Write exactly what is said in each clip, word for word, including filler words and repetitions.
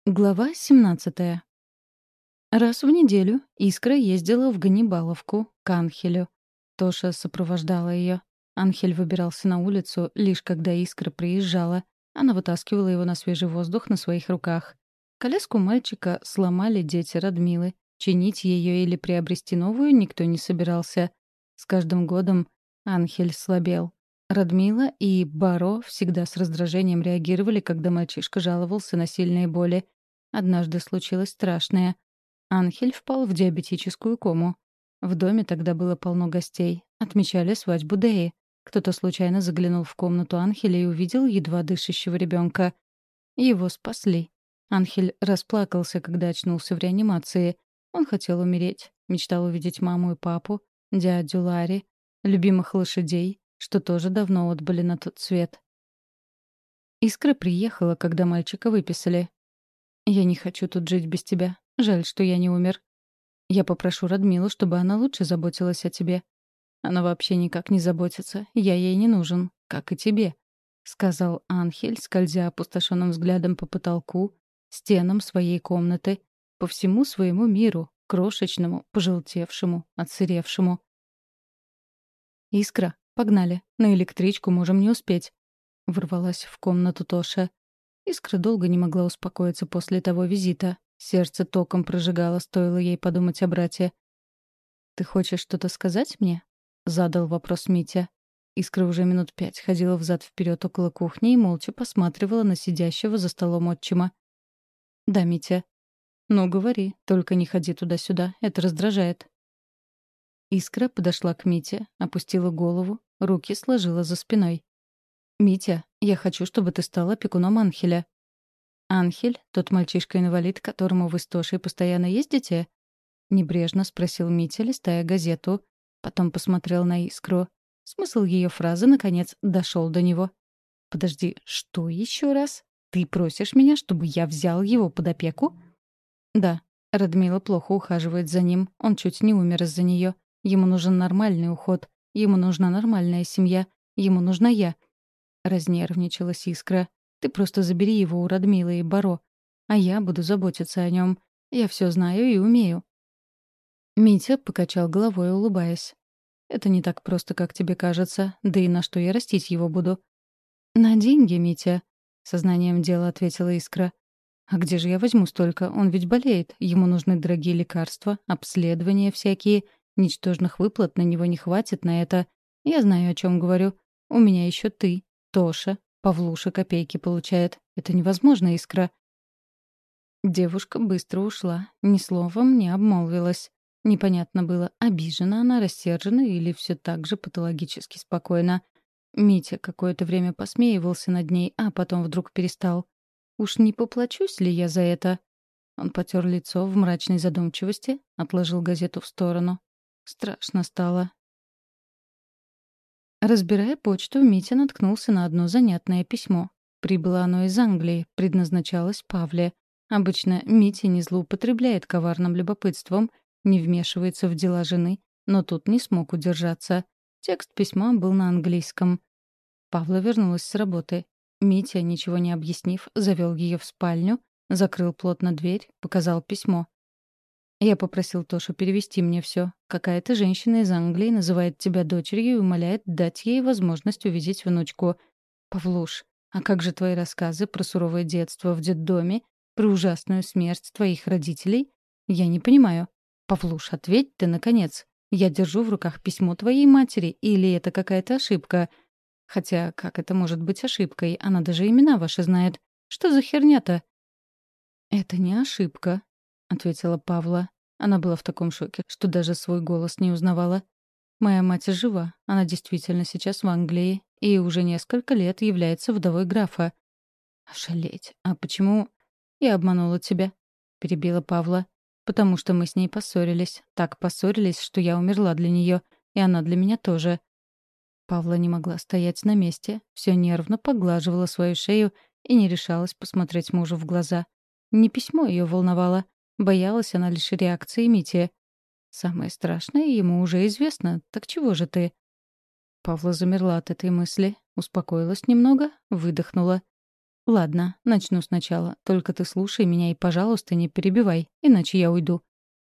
Глава семнадцатая. Раз в неделю Искра ездила в Ганнибаловку, к Анхелю. Тоша сопровождала ее. Анхель выбирался на улицу, лишь когда Искра приезжала. Она вытаскивала его на свежий воздух на своих руках. Коляску мальчика сломали дети Радмилы. Чинить ее или приобрести новую никто не собирался. С каждым годом Анхель слабел. Радмила и Баро всегда с раздражением реагировали, когда мальчишка жаловался на сильные боли. Однажды случилось страшное. Анхель впал в диабетическую кому. В доме тогда было полно гостей. Отмечали свадьбу Деи. Кто-то случайно заглянул в комнату Анхеля и увидел едва дышащего ребенка. Его спасли. Анхель расплакался, когда очнулся в реанимации. Он хотел умереть. Мечтал увидеть маму и папу, дядю Ларри, любимых лошадей, что тоже давно отбыли на тот свет. Искра приехала, когда мальчика выписали. «Я не хочу тут жить без тебя. Жаль, что я не умер. Я попрошу Радмилу, чтобы она лучше заботилась о тебе. Она вообще никак не заботится. Я ей не нужен, как и тебе», — сказал Анхель, скользя опустошенным взглядом по потолку, стенам своей комнаты, по всему своему миру, крошечному, пожелтевшему, отсыревшему. «Искра, погнали. На электричку можем не успеть», — ворвалась в комнату Тоша. Искра долго не могла успокоиться после того визита. Сердце током прожигало, стоило ей подумать о брате. «Ты хочешь что-то сказать мне?» — задал вопрос Митя. Искра уже минут пять ходила взад-вперед около кухни и молча посматривала на сидящего за столом отчима. «Да, Митя». «Ну, говори, только не ходи туда-сюда, это раздражает». Искра подошла к Мите, опустила голову, руки сложила за спиной. «Митя, я хочу, чтобы ты стал опекуном Анхеля». «Анхель? Тот мальчишка-инвалид, к которому вы с Тошей постоянно ездите?» — небрежно спросил Митя, листая газету. Потом посмотрел на Искру. Смысл ее фразы, наконец, дошел до него. «Подожди, что еще раз? Ты просишь меня, чтобы я взял его под опеку?» «Да. Радмила плохо ухаживает за ним. Он чуть не умер из-за нее. Ему нужен нормальный уход. Ему нужна нормальная семья. Ему нужна я». Разнервничалась Искра. «Ты просто забери его у Радмилы и Баро. А я буду заботиться о нем. Я все знаю и умею». Митя покачал головой, улыбаясь. «Это не так просто, как тебе кажется. Да и на что я растить его буду?» «На деньги, Митя», — сознанием дела ответила Искра. «А где же я возьму столько? Он ведь болеет. Ему нужны дорогие лекарства, обследования всякие. Ничтожных выплат на него не хватит на это. Я знаю, о чем говорю. У меня еще ты, Тоша, Павлуша копейки получает. Это невозможно, Искра». Девушка быстро ушла, ни словом не обмолвилась. Непонятно было, обижена она, рассержена или все так же патологически спокойна. Митя какое-то время посмеивался над ней, а потом вдруг перестал. «Уж не поплачусь ли я за это?» Он потер лицо в мрачной задумчивости, отложил газету в сторону. Страшно стало. Разбирая почту, Митя наткнулся на одно занятное письмо. Прибыло оно из Англии, предназначалось Павле. Обычно Митя не злоупотребляет коварным любопытством, не вмешивается в дела жены, но тут не смог удержаться. Текст письма был на английском. Павла вернулась с работы. Митя, ничего не объяснив, завел ее в спальню, закрыл плотно дверь, показал письмо. «Я попросил Тошу перевести мне все. Какая-то женщина из Англии называет тебя дочерью и умоляет дать ей возможность увидеть внучку. Павлуш, а как же твои рассказы про суровое детство в детдоме, про ужасную смерть твоих родителей? Я не понимаю. Павлуш, ответь ты, наконец. Я держу в руках письмо твоей матери, или это какая-то ошибка? Хотя, как это может быть ошибкой? Она даже имена ваши знает. Что за херня-то?» «Это не ошибка», — ответила Павла. Она была в таком шоке, что даже свой голос не узнавала. «Моя мать жива. Она действительно сейчас в Англии и уже несколько лет является вдовой графа». «Ошалеть. А почему...» «Я обманула тебя», — перебила Павла. «Потому что мы с ней поссорились. Так поссорились, что я умерла для нее, и она для меня тоже». Павла не могла стоять на месте, все нервно поглаживала свою шею и не решалась посмотреть мужу в глаза. Не письмо ее волновало. Боялась она лишь реакции Мити. Самое страшное ему уже известно. Так чего же ты? Павла замерла от этой мысли, успокоилась немного, выдохнула. Ладно, начну сначала. Только ты слушай меня и, пожалуйста, не перебивай, иначе я уйду.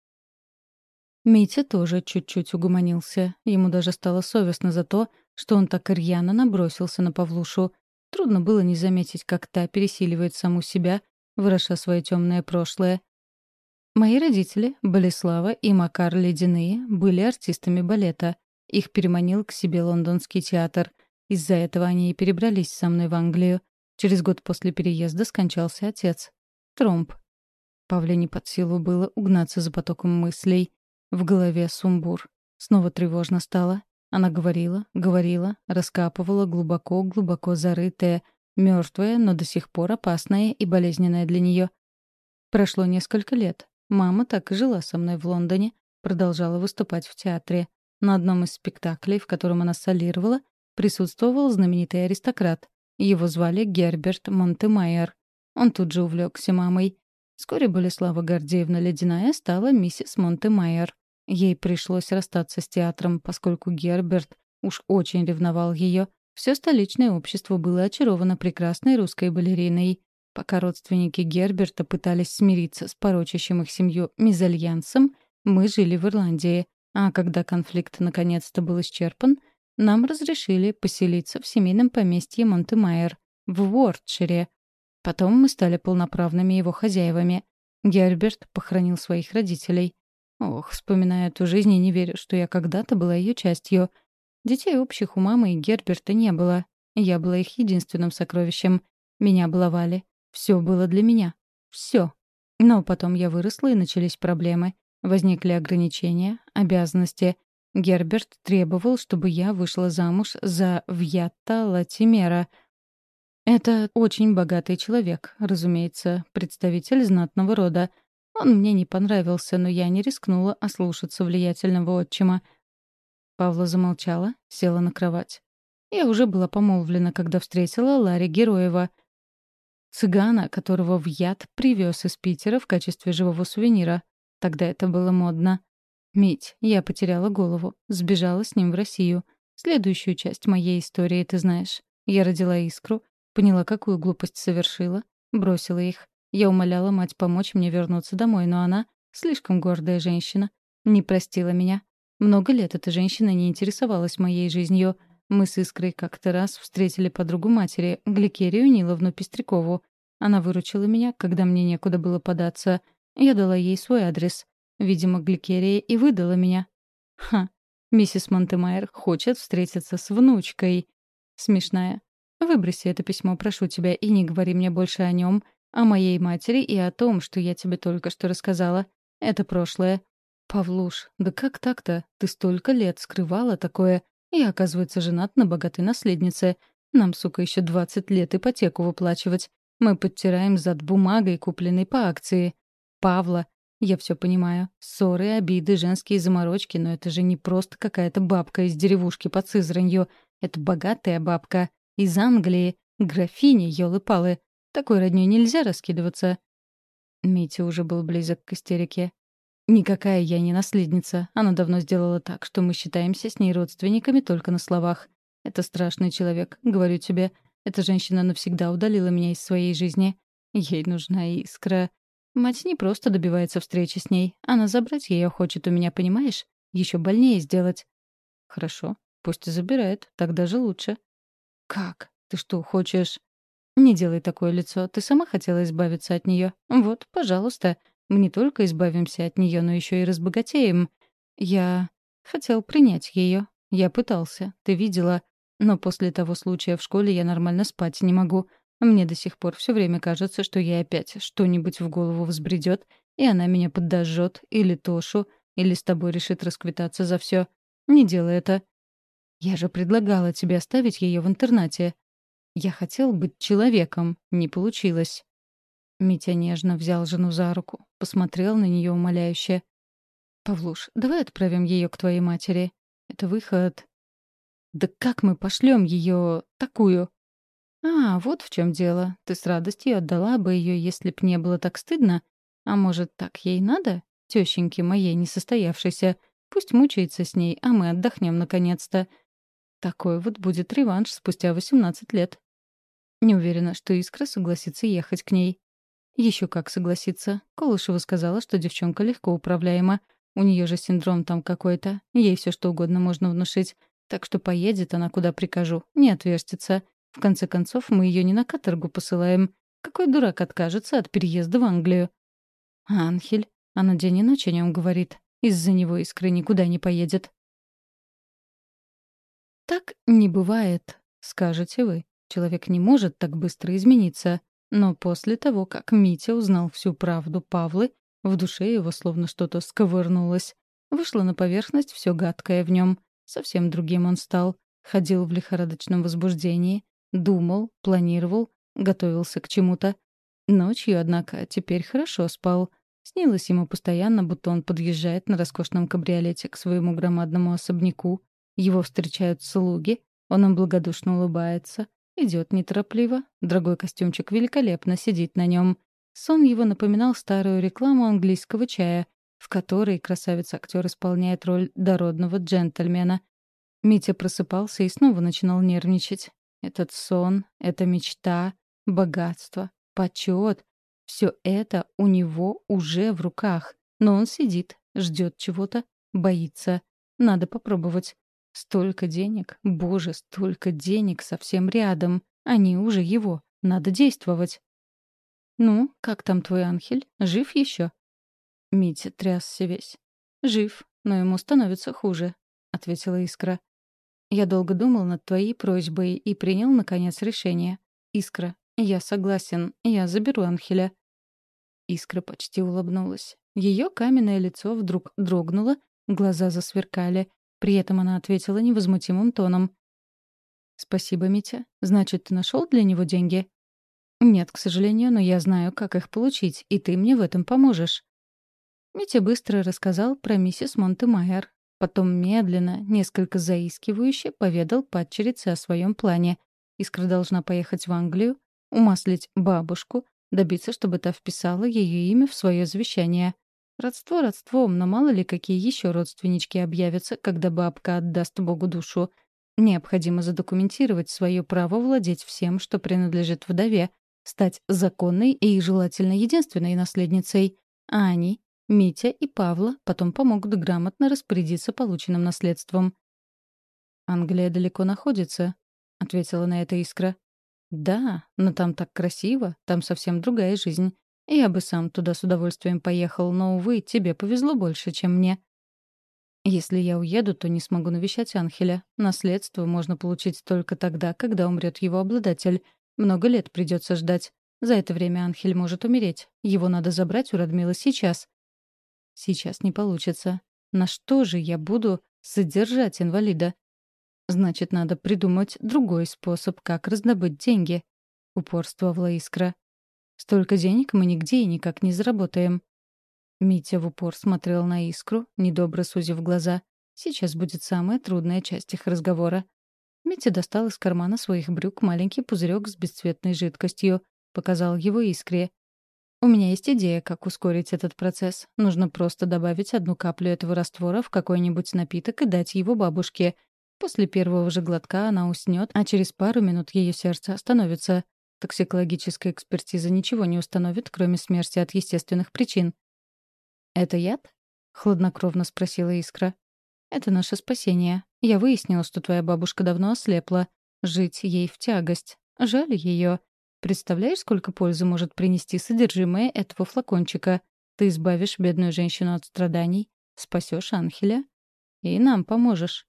Митя тоже чуть-чуть угомонился. Ему даже стало совестно за то, что он так рьяно набросился на Павлушу. Трудно было не заметить, как та пересиливает саму себя, выраша свое темное прошлое. Мои родители, Болеслава и Макар Ледяные, были артистами балета. Их переманил к себе лондонский театр. Из-за этого они и перебрались со мной в Англию. Через год после переезда скончался отец. Тромб. Павле не под силу было угнаться за потоком мыслей. В голове сумбур. Снова тревожно стало. Она говорила, говорила, раскапывала глубоко-глубоко зарытое, мертвое, но до сих пор опасное и болезненное для нее. Прошло несколько лет. Мама так и жила со мной в Лондоне, продолжала выступать в театре. На одном из спектаклей, в котором она солировала, присутствовал знаменитый аристократ. Его звали Герберт Монтемайер. Он тут же увлекся мамой. Вскоре Болеслава Гордеевна Ледяная стала миссис Монтемайер. Ей пришлось расстаться с театром, поскольку Герберт уж очень ревновал ее. Все столичное общество было очаровано прекрасной русской балериной. Пока родственники Герберта пытались смириться с порочащим их семью мезальянсом, мы жили в Ирландии. А когда конфликт наконец-то был исчерпан, нам разрешили поселиться в семейном поместье Монтемайер в Уортшире. Потом мы стали полноправными его хозяевами. Герберт похоронил своих родителей. Ох, вспоминая эту жизнь, и не верю, что я когда-то была ее частью. Детей общих у мамы и Герберта не было. Я была их единственным сокровищем. Меня баловали. Все было для меня. Все. Но потом я выросла, и начались проблемы. Возникли ограничения, обязанности. Герберт требовал, чтобы я вышла замуж за Вьятта Латимера. Это очень богатый человек, разумеется, представитель знатного рода. Он мне не понравился, но я не рискнула ослушаться влиятельного отчима. Павла замолчала, села на кровать. Я уже была помолвлена, когда встретила Ларри Героева, цыгана, которого Вьят привез из Питера в качестве живого сувенира. Тогда это было модно. Мить, я потеряла голову, сбежала с ним в Россию. Следующую часть моей истории ты знаешь. Я родила искру, поняла, какую глупость совершила, бросила их. Я умоляла мать помочь мне вернуться домой, но она, слишком гордая женщина, не простила меня. Много лет эта женщина не интересовалась моей жизнью. Мы с Искрой как-то раз встретили подругу матери, Гликерию Ниловну Пестрякову. Она выручила меня, когда мне некуда было податься. Я дала ей свой адрес. Видимо, Гликерия и выдала меня. Ха, миссис Монтемайер хочет встретиться с внучкой. Смешная. Выброси это письмо, прошу тебя, и не говори мне больше о нем, о моей матери и о том, что я тебе только что рассказала. Это прошлое. Павлуш, да как так-то? Ты столько лет скрывала такое. Я, оказывается, женат на богатой наследнице. Нам, сука, еще двадцать лет ипотеку выплачивать. Мы подтираем зад бумагой, купленной по акции. Павла, я все понимаю. Ссоры, обиды, женские заморочки, но это же не просто какая-то бабка из деревушки под Сызранью. Это богатая бабка. Из Англии. Графиня, ёлы-палы. Такой роднёй нельзя раскидываться. Митя уже был близок к истерике. Никакая я не наследница. Она давно сделала так, что мы считаемся с ней родственниками только на словах. Это страшный человек, говорю тебе. Эта женщина навсегда удалила меня из своей жизни. Ей нужна искра. Мать не просто добивается встречи с ней. Она забрать ее хочет у меня, понимаешь? Еще больнее сделать. Хорошо, пусть и забирает, так даже лучше. Как? Ты что, хочешь? Не делай такое лицо. Ты сама хотела избавиться от нее. Вот, пожалуйста. Мы не только избавимся от нее, но еще и разбогатеем. Я хотел принять ее. Я пытался. Ты видела. Но после того случая в школе я нормально спать не могу. Мне до сих пор все время кажется, что ей опять что-нибудь в голову взбредет, и она меня подожжет, или Тошу, или с тобой решит расквитаться за все. Не делай это. Я же предлагала тебе оставить ее в интернате. Я хотел быть человеком. Не получилось. Митя нежно взял жену за руку, посмотрел на нее умоляюще. «Павлуш, давай отправим ее к твоей матери. Это выход...» «Да как мы пошлем ее такую?» «А, вот в чем дело. Ты с радостью отдала бы ее, если б не было так стыдно. А может, так ей надо? Тещеньке моей несостоявшейся. Пусть мучается с ней, а мы отдохнем наконец-то. Такой вот будет реванш спустя восемнадцать лет». Не уверена, что Искра согласится ехать к ней. Еще как согласится. Колышева сказала, что девчонка легко управляема. У нее же синдром там какой-то. Ей все что угодно можно внушить. Так что поедет она, куда прикажу. Не отвертится. В конце концов, мы ее не на каторгу посылаем. Какой дурак откажется от переезда в Англию? А Анхель? Она день и ночь о нем говорит. Из-за него Искра никуда не поедет. Так не бывает, скажете вы. Человек не может так быстро измениться. Но после того, как Митя узнал всю правду Павлы, в душе его словно что-то сковырнулось. Вышло на поверхность все гадкое в нем. Совсем другим он стал. Ходил в лихорадочном возбуждении. Думал, планировал, готовился к чему-то. Ночью, однако, теперь хорошо спал. Снилось ему постоянно, будто он подъезжает на роскошном кабриолете к своему громадному особняку. Его встречают слуги, он им благодушно улыбается. Идет неторопливо, дорогой костюмчик великолепно сидит на нем. Сон его напоминал старую рекламу английского чая, в которой красавец-актер исполняет роль дородного джентльмена. Митя просыпался и снова начинал нервничать. Этот сон, эта мечта, богатство, почет — все это у него уже в руках. Но он сидит, ждет чего-то, боится. Надо попробовать. Столько денег, боже, столько денег совсем рядом. Они уже его. Надо действовать. «Ну, как там твой Анхель? Жив еще?» Митя трясся весь. «Жив, но ему становится хуже», — ответила Искра. «Я долго думал над твоей просьбой и принял, наконец, решение. Искра, я согласен, я заберу Анхеля». Искра почти улыбнулась. Ее каменное лицо вдруг дрогнуло, глаза засверкали. При этом она ответила невозмутимым тоном. «Спасибо, Митя. Значит, ты нашел для него деньги?» «Нет, к сожалению, но я знаю, как их получить, и ты мне в этом поможешь». Митя быстро рассказал про миссис Монтемайер. Потом медленно, несколько заискивающе поведал падчерице о своем плане. Искра должна поехать в Англию, умаслить бабушку, добиться, чтобы та вписала ее имя в свое завещание. Родство родством, но мало ли какие еще родственнички объявятся, когда бабка отдаст Богу душу. Необходимо задокументировать свое право владеть всем, что принадлежит вдове, стать законной и, желательно, единственной наследницей. А они, Митя и Павла, потом помогут грамотно распорядиться полученным наследством. «Англия далеко находится», — ответила на это Искра. «Да, но там так красиво, там совсем другая жизнь. Я бы сам туда с удовольствием поехал, но, увы, тебе повезло больше, чем мне». «Если я уеду, то не смогу навещать Анхеля. Наследство можно получить только тогда, когда умрет его обладатель. Много лет придется ждать. За это время Анхель может умереть. Его надо забрать у Радмилы сейчас». «Сейчас не получится. На что же я буду содержать инвалида?» «Значит, надо придумать другой способ, как раздобыть деньги», — упорствовала Искра. «Столько денег мы нигде и никак не заработаем». Митя в упор смотрел на Искру, недобро сузив глаза. Сейчас будет самая трудная часть их разговора. Митя достал из кармана своих брюк маленький пузырек с бесцветной жидкостью. Показал его Искре. «У меня есть идея, как ускорить этот процесс. Нужно просто добавить одну каплю этого раствора в какой-нибудь напиток и дать его бабушке. После первого же глотка она уснет, а через пару минут ее сердце остановится. Токсикологическая экспертиза ничего не установит, кроме смерти от естественных причин». «Это яд?» — хладнокровно спросила Искра. «Это наше спасение. Я выяснила, что твоя бабушка давно ослепла. Жить ей в тягость. Жаль ее. Представляешь, сколько пользы может принести содержимое этого флакончика? Ты избавишь бедную женщину от страданий, спасешь Анхеля и нам поможешь».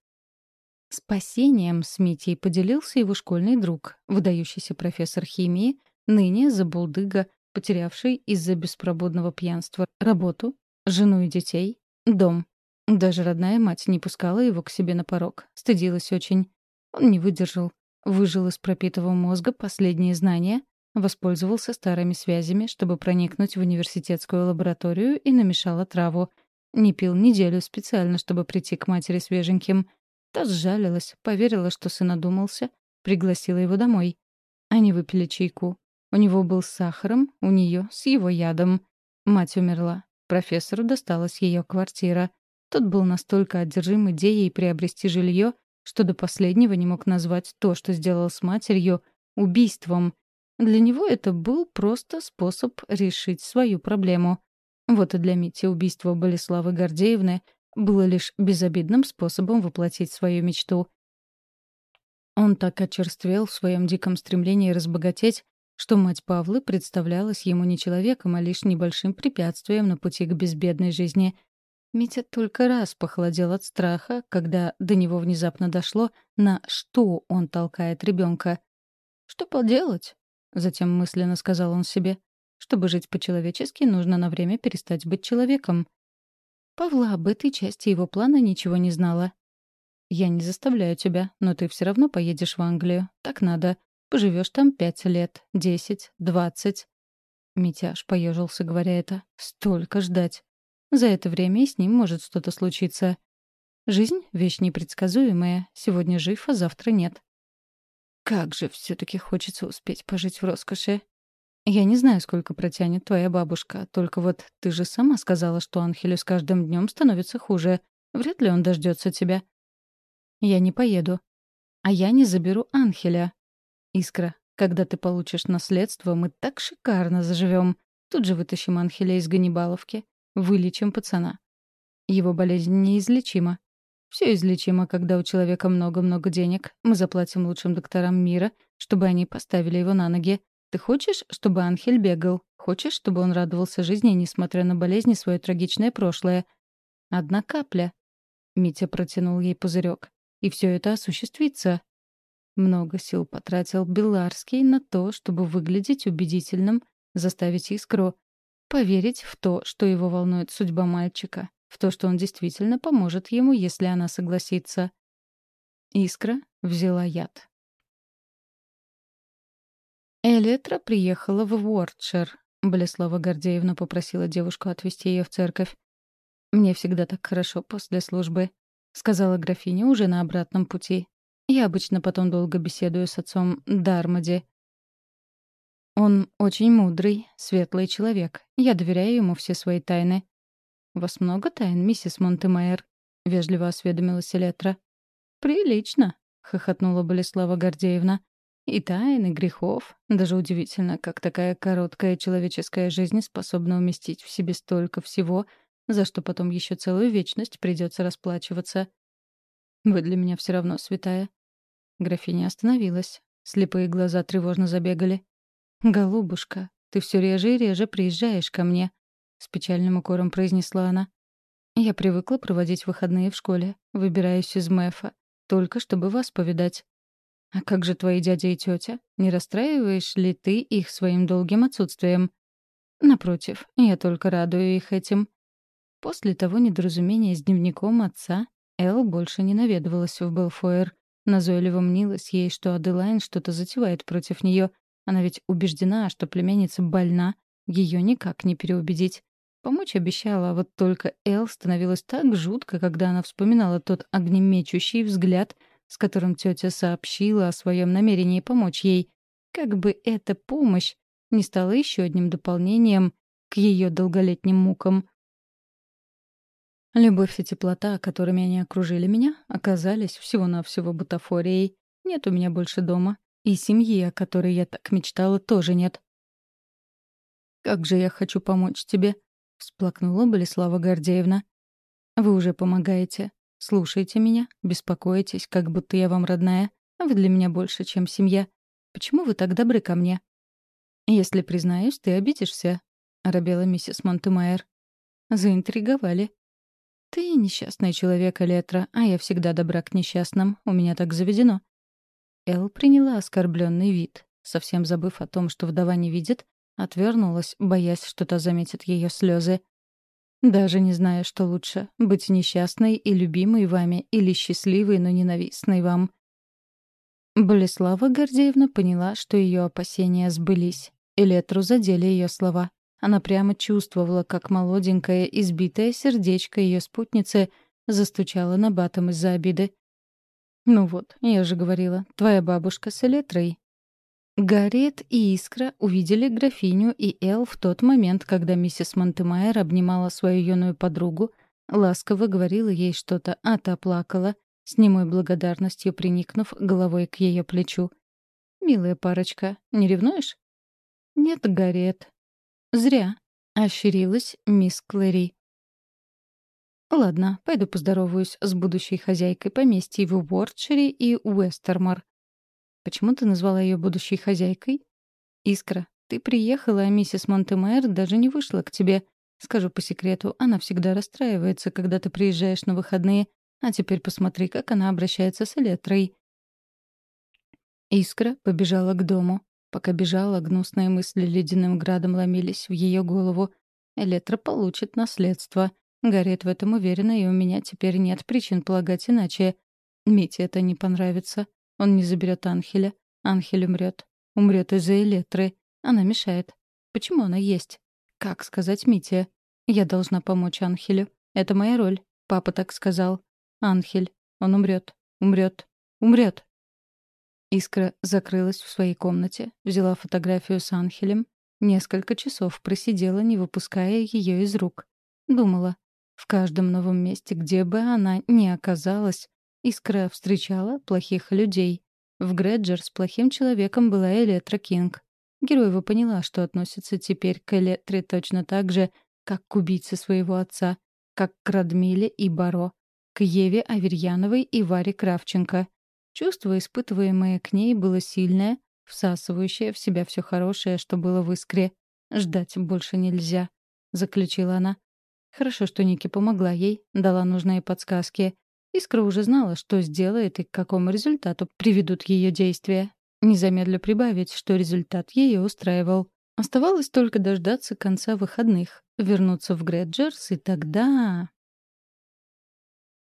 Спасением с Митей поделился его школьный друг, выдающийся профессор химии, ныне забулдыга, потерявший из-за беспробудного пьянства работу, жену и детей, дом. Даже родная мать не пускала его к себе на порог, стыдилась очень. Он не выдержал, выжил из пропитого мозга последние знания, воспользовался старыми связями, чтобы проникнуть в университетскую лабораторию и намешал отраву. Не пил неделю специально, чтобы прийти к матери свеженьким. Та сжалилась, поверила, что сын одумался, пригласила его домой. Они выпили чайку. У него был с сахаром, у нее с его ядом. Мать умерла. Профессору досталась ее квартира. Тот был настолько одержим идеей приобрести жилье, что до последнего не мог назвать то, что сделал с матерью, убийством, Для него это был просто способ решить свою проблему. Вот и для Мити убийство Болеславы Гордеевны было лишь безобидным способом воплотить свою мечту. Он так очерствел в своем диком стремлении разбогатеть, что мать Павлы представлялась ему не человеком, а лишь небольшим препятствием на пути к безбедной жизни. Митя только раз похолодел от страха, когда до него внезапно дошло, на что он толкает ребенка. «Что поделать?» — затем мысленно сказал он себе. «Чтобы жить по-человечески, нужно на время перестать быть человеком». Павла об этой части его плана ничего не знала. «Я не заставляю тебя, но ты все равно поедешь в Англию. Так надо. Поживешь там пять лет, десять, двадцать». Митя аж поежился, говоря это. «Столько ждать. За это время и с ним может что-то случиться. Жизнь — вещь непредсказуемая. Сегодня жив, а завтра нет. Как же все-таки хочется успеть пожить в роскоши. Я не знаю, сколько протянет твоя бабушка, только вот ты же сама сказала, что Анхелю с каждым днем становится хуже. Вряд ли он дождется тебя». «Я не поеду. А я не заберу Анхеля. Искра, когда ты получишь наследство, мы так шикарно заживем. Тут же вытащим Анхеля из Ганнибаловки. Вылечим пацана. Его болезнь неизлечима. Все излечимо, когда у человека много-много денег. Мы заплатим лучшим докторам мира, чтобы они поставили его на ноги. Ты хочешь, чтобы Анхель бегал? Хочешь, чтобы он радовался жизни, несмотря на болезни, свое трагичное прошлое? Одна капля». Митя протянул ей пузырек. «И все это осуществится». Много сил потратил Беларский на то, чтобы выглядеть убедительным, заставить Искру поверить в то, что его волнует судьба мальчика, в то, что он действительно поможет ему, если она согласится. Искра взяла яд. Элетра приехала в Уортшир. Болеслава Гордеевна попросила девушку отвезти ее в церковь. «Мне всегда так хорошо после службы», — сказала графиня уже на обратном пути. «Я обычно потом долго беседую с отцом Дармоди. Он очень мудрый, светлый человек. Я доверяю ему все свои тайны». «У вас много тайн, миссис Монтемайер?» — вежливо осведомилась Элетра. «Прилично», — хохотнула Болеслава Гордеевна. «И тайн, и грехов. Даже удивительно, как такая короткая человеческая жизнь способна уместить в себе столько всего, за что потом еще целую вечность придется расплачиваться. Вы для меня все равно святая». Графиня остановилась. Слепые глаза тревожно забегали. «Голубушка, ты все реже и реже приезжаешь ко мне», — с печальным укором произнесла она. «Я привыкла проводить выходные в школе. Выбираюсь из Мэфа, только чтобы вас повидать. А как же твои дядя и тетя? Не расстраиваешь ли ты их своим долгим отсутствием?» «Напротив, я только радую их этим». После того недоразумения с дневником отца Эл больше не наведывалась в Белфоэр. Назойливо мнилась ей, что Аделайн что-то затевает против нее. Она ведь убеждена, что племянница больна, ее никак не переубедить. Помочь обещала, а вот только Эл становилось так жутко, когда она вспоминала тот огнемечущий взгляд, с которым тетя сообщила о своем намерении помочь ей. Как бы эта помощь не стала еще одним дополнением к ее долголетним мукам. Любовь и теплота, которыми они окружили меня, оказались всего-навсего бутафорией. Нет у меня больше дома. И семьи, о которой я так мечтала, тоже нет. «Как же я хочу помочь тебе», — всплакнула Болеслава Гордеевна. «Вы уже помогаете. Слушайте меня, беспокоитесь, как будто я вам родная. Вы для меня больше, чем семья. Почему вы так добры ко мне?» «Если признаюсь, ты обидишься», — оробела миссис Монтемайер. «Заинтриговали». «Ты несчастный человек, Элетра, а я всегда добра к несчастным. У меня так заведено». Эл приняла оскорбленный вид. Совсем забыв о том, что вдова не видит, отвернулась, боясь, что та заметит ее слезы. «Даже не знаю, что лучше — быть несчастной и любимой вами или счастливой, но ненавистной вам». Болеслава Гордеевна поняла, что ее опасения сбылись. Элетру задели ее слова. Она прямо чувствовала, как молоденькое, избитое сердечко ее спутницы застучало набатом из-за обиды. «Ну вот, я же говорила, твоя бабушка с Элетрой». Гарриет и Искра увидели графиню и Эл в тот момент, когда миссис Монтемайер обнимала свою юную подругу, ласково говорила ей что-то, а та плакала, с немой благодарностью приникнув головой к ее плечу. «Милая парочка, не ревнуешь?» Нет, Гарриет. Зря. Ощерилась мисс Клэри. Ладно, пойду поздороваюсь с будущей хозяйкой поместья в Уортшире и Уэстермор. Почему ты назвала ее будущей хозяйкой? Искра, ты приехала, а миссис Монтемейр даже не вышла к тебе. Скажу по секрету, она всегда расстраивается, когда ты приезжаешь на выходные. А теперь посмотри, как она обращается с Элетрой. Искра побежала к дому. Пока бежала, гнусные мысли ледяным градом ломились в ее голову. Элетра получит наследство. Гарриет в этом уверена, и у меня теперь нет причин полагать иначе. Мите это не понравится. Он не заберет Анхеля. Анхель умрет. Умрет из-за Элетры. Она мешает. Почему она есть? Как сказать Мите? Я должна помочь Анхелю. Это моя роль. Папа так сказал. Анхель. Он умрет. Умрет. Умрет. Искра закрылась в своей комнате, взяла фотографию с Анхелем, несколько часов просидела, не выпуская ее из рук. Думала. В каждом новом месте, где бы она ни оказалась, Искра встречала плохих людей. В Грэджер с плохим человеком была Элетра Кинг. Героева поняла, что относится теперь к Элетре точно так же, как к убийце своего отца, как к Радмиле и Баро, к Еве Аверьяновой и Варе Кравченко. Чувство, испытываемое к ней, было сильное, всасывающее в себя все хорошее, что было в Искре. «Ждать больше нельзя», — заключила она. Хорошо, что Ники помогла ей, дала нужные подсказки. Искра уже знала, что сделает и к какому результату приведут ее действия. Не замедлю прибавить, что результат ее устраивал. Оставалось только дождаться конца выходных, вернуться в Грэджерс, и тогда...